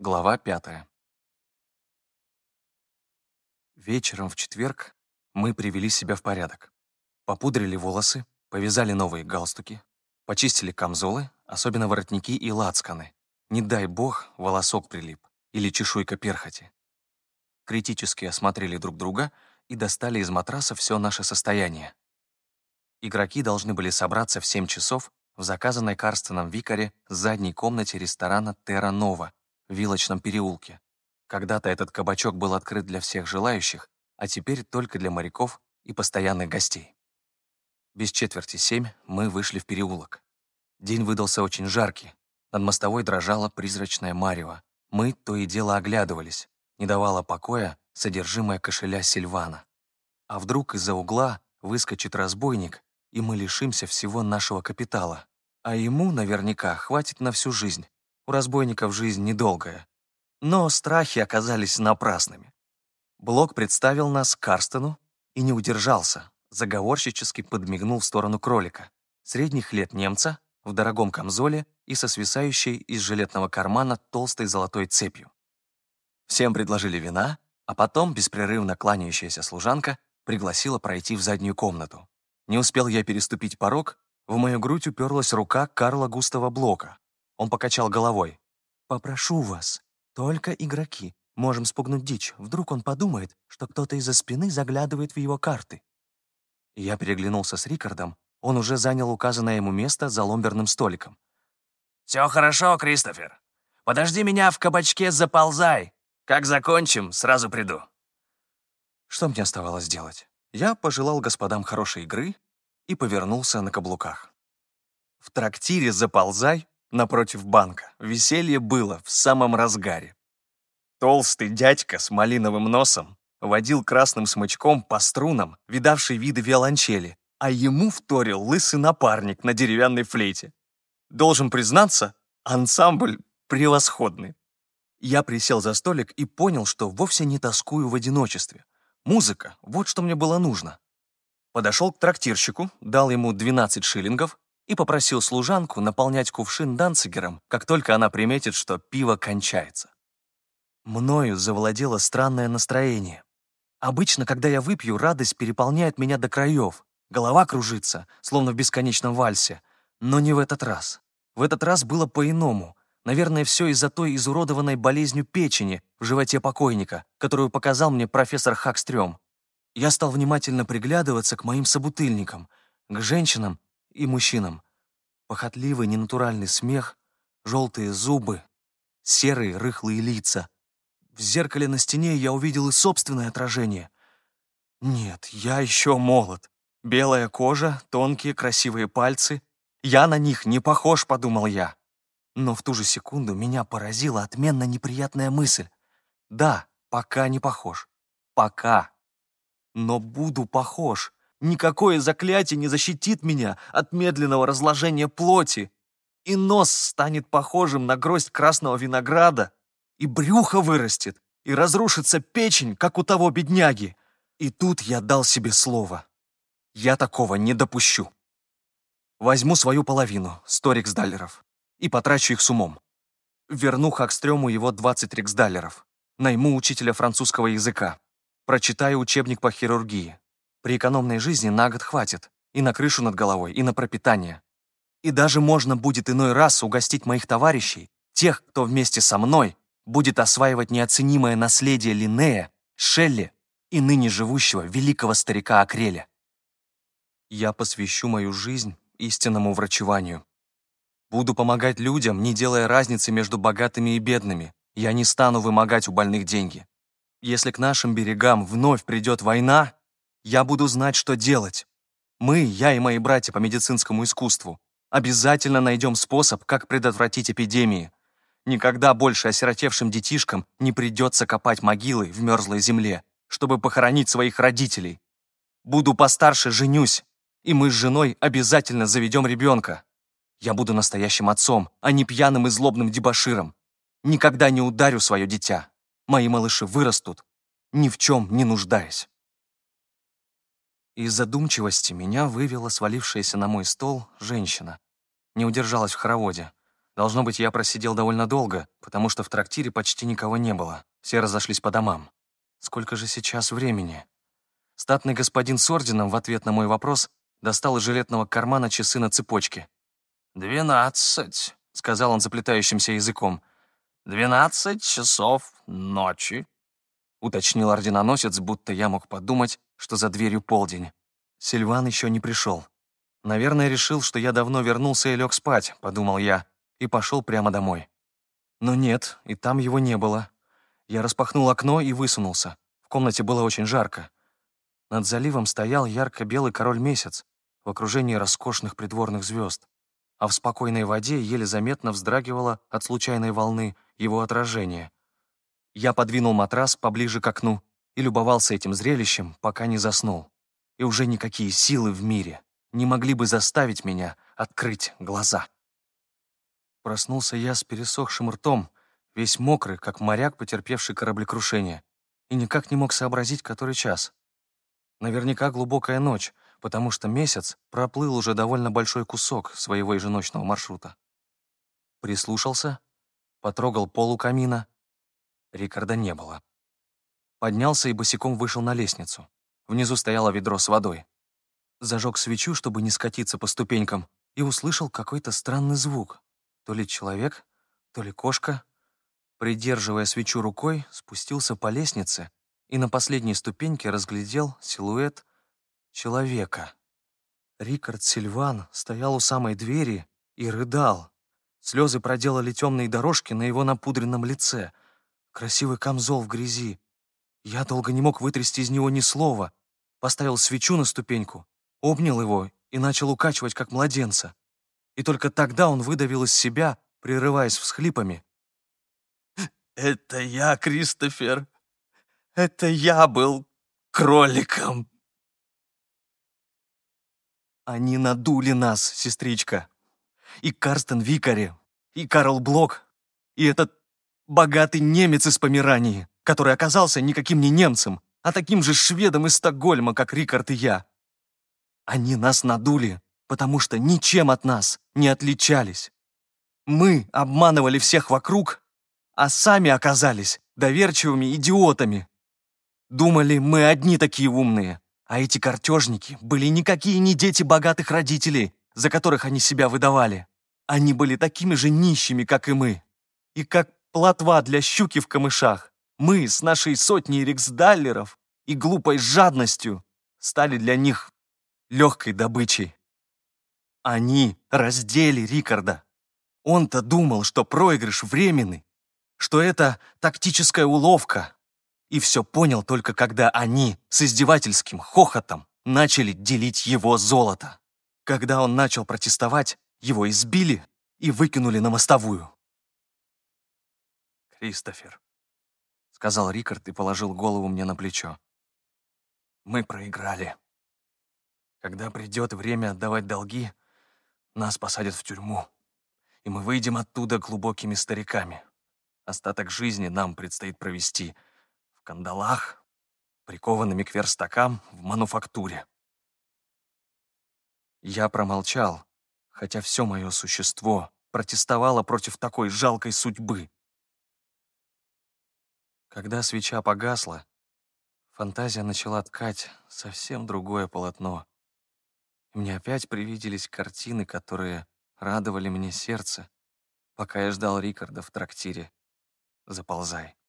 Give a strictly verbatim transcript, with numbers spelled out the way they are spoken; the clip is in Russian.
Глава пятая. Вечером в четверг мы привели себя в порядок. Попудрили волосы, повязали новые галстуки, почистили камзолы, особенно воротники и лацканы. Не дай бог, волосок прилип или чешуйка перхоти. Критически осмотрели друг друга и достали из матраса все наше состояние. Игроки должны были собраться в семь часов в заказанной Карстеном Викаре задней комнате ресторана «Терра Нова» в Вилочном переулке. Когда-то этот кабачок был открыт для всех желающих, а теперь только для моряков и постоянных гостей. Без четверти семь мы вышли в переулок. День выдался очень жаркий. Над мостовой дрожало призрачное марево. Мы то и дело оглядывались. Не давало покоя содержимое кошеля Сильвана. А вдруг из-за угла выскочит разбойник, и мы лишимся всего нашего капитала. А ему наверняка хватит на всю жизнь. У разбойников жизнь недолгая. Но страхи оказались напрасными. Блок представил нас Карстену и не удержался, заговорщически подмигнул в сторону кролика. Средних лет немца, в дорогом камзоле и со свисающей из жилетного кармана толстой золотой цепью. Всем предложили вина, а потом беспрерывно кланяющаяся служанка пригласила пройти в заднюю комнату. Не успел я переступить порог, в мою грудь уперлась рука Карла Густава Блока. Он покачал головой. «Попрошу вас, только игроки. Можем спугнуть дичь. Вдруг он подумает, что кто-то из-за спины заглядывает в его карты». Я переглянулся с Рикардом. Он уже занял указанное ему место за ломберным столиком. «Все хорошо, Кристофер. Подожди меня в кабачке, заползай. Как закончим, сразу приду». Что мне оставалось делать? Я пожелал господам хорошей игры и повернулся на каблуках. В трактире «Заползай» напротив банка веселье было в самом разгаре. Толстый дядька с малиновым носом водил красным смычком по струнам, видавший виды виолончели, а ему вторил лысый напарник на деревянной флейте. Должен признаться, ансамбль превосходный. Я присел за столик и понял, что вовсе не тоскую в одиночестве. Музыка — вот что мне было нужно. Подошел к трактирщику, дал ему двенадцать шиллингов и попросил служанку наполнять кувшин данцигером, как только она приметит, что пиво кончается. Мною завладело странное настроение. Обычно, когда я выпью, радость переполняет меня до краев. Голова кружится, словно в бесконечном вальсе. Но не в этот раз. В этот раз было по-иному. Наверное, все из-за той изуродованной болезнью печени в животе покойника, которую показал мне профессор Хакстрём. Я стал внимательно приглядываться к моим собутыльникам, к женщинам и мужчинам. Похотливый ненатуральный смех, желтые зубы, серые рыхлые лица. В зеркале на стене я увидел и собственное отражение. Нет, я еще молод. Белая кожа, тонкие красивые пальцы. Я на них не похож, подумал я. Но в ту же секунду меня поразила отменно неприятная мысль. Да, пока не похож. Пока. Но буду похож. Никакое заклятие не защитит меня от медленного разложения плоти. И нос станет похожим на гроздь красного винограда, и брюхо вырастет, и разрушится печень, как у того бедняги. И тут я дал себе слово. Я такого не допущу. Возьму свою половину, сто риксдаллеров, и потрачу их с умом. Верну Хакстрёму его двадцать риксдаллеров. Найму учителя французского языка. Прочитаю учебник по хирургии. При экономной жизни на год хватит. И на крышу над головой, и на пропитание. И даже можно будет иной раз угостить моих товарищей, тех, кто вместе со мной будет осваивать неоценимое наследие Линнея, Шелли и ныне живущего великого старика Акреля. Я посвящу мою жизнь истинному врачеванию. Буду помогать людям, не делая разницы между богатыми и бедными. Я не стану вымогать у больных деньги. Если к нашим берегам вновь придет война, я буду знать, что делать. Мы, я и мои братья по медицинскому искусству, обязательно найдем способ, как предотвратить эпидемии. Никогда больше осиротевшим детишкам не придется копать могилы в мерзлой земле, чтобы похоронить своих родителей. Буду постарше, женюсь, и мы с женой обязательно заведем ребенка. Я буду настоящим отцом, а не пьяным и злобным дебоширом. Никогда не ударю свое дитя. Мои малыши вырастут, ни в чем не нуждаясь. Из задумчивости меня вывела свалившаяся на мой стол женщина. Не удержалась в хороводе. Должно быть, я просидел довольно долго, потому что в трактире почти никого не было. Все разошлись по домам. Сколько же сейчас времени? Статный господин с орденом в ответ на мой вопрос достал из жилетного кармана часы на цепочке. «Двенадцать», — сказал он заплетающимся языком. «Двенадцать часов ночи», — уточнил орденоносец, будто я мог подумать, что за дверью полдень. Сильван еще не пришел. Наверное, решил, что я давно вернулся и лег спать, подумал я, и пошел прямо домой. Но нет, и там его не было. Я распахнул окно и высунулся. В комнате было очень жарко. Над заливом стоял ярко-белый король-месяц в окружении роскошных придворных звезд, а в спокойной воде еле заметно вздрагивало от случайной волны его отражение. Я подвинул матрас поближе к окну и любовался этим зрелищем, пока не заснул. И уже никакие силы в мире не могли бы заставить меня открыть глаза. Проснулся я с пересохшим ртом, весь мокрый, как моряк, потерпевший кораблекрушение, и никак не мог сообразить, который час. Наверняка глубокая ночь, потому что месяц проплыл уже довольно большой кусок своего еженочного маршрута. Прислушался, потрогал пол у камина. Рикарда не было. Поднялся и босиком вышел на лестницу. Внизу стояло ведро с водой. Зажег свечу, чтобы не скатиться по ступенькам, и услышал какой-то странный звук. То ли человек, то ли кошка. Придерживая свечу рукой, спустился по лестнице и на последней ступеньке разглядел силуэт человека. Рикард Сильван стоял у самой двери и рыдал. Слезы проделали темные дорожки на его напудренном лице. Красивый камзол в грязи. Я долго не мог вытрясти из него ни слова. Поставил свечу на ступеньку, обнял его и начал укачивать, как младенца. И только тогда он выдавил из себя, прерываясь всхлипами: «Это я, Кристофер! Это я был кроликом!» Они надули нас, сестричка. И Карстен Викари, и Карл Блок, и этот богатый немец из Померании, который оказался никаким не немцем, а таким же шведом из Стокгольма, как Рикард и я. Они нас надули, потому что ничем от нас не отличались. Мы обманывали всех вокруг, а сами оказались доверчивыми идиотами. Думали, мы одни такие умные, а эти картежники были никакие не дети богатых родителей, за которых они себя выдавали. Они были такими же нищими, как и мы. И как плотва для щуки в камышах, мы с нашей сотней риксдаллеров и глупой жадностью стали для них легкой добычей. Они раздели Рикарда. Он-то думал, что проигрыш временный, что это тактическая уловка. И все понял только когда они с издевательским хохотом начали делить его золото. Когда он начал протестовать, его избили и выкинули на мостовую. «Кристофер», — сказал Рикард и положил голову мне на плечо, — «мы проиграли. Когда придет время отдавать долги, нас посадят в тюрьму, и мы выйдем оттуда глубокими стариками. Остаток жизни нам предстоит провести в кандалах, прикованными к верстакам в мануфактуре». Я промолчал, хотя все мое существо протестовало против такой жалкой судьбы. Когда свеча погасла, фантазия начала ткать совсем другое полотно. И мне опять привиделись картины, которые радовали мне сердце, пока я ждал Рикарда в трактире «Заползай».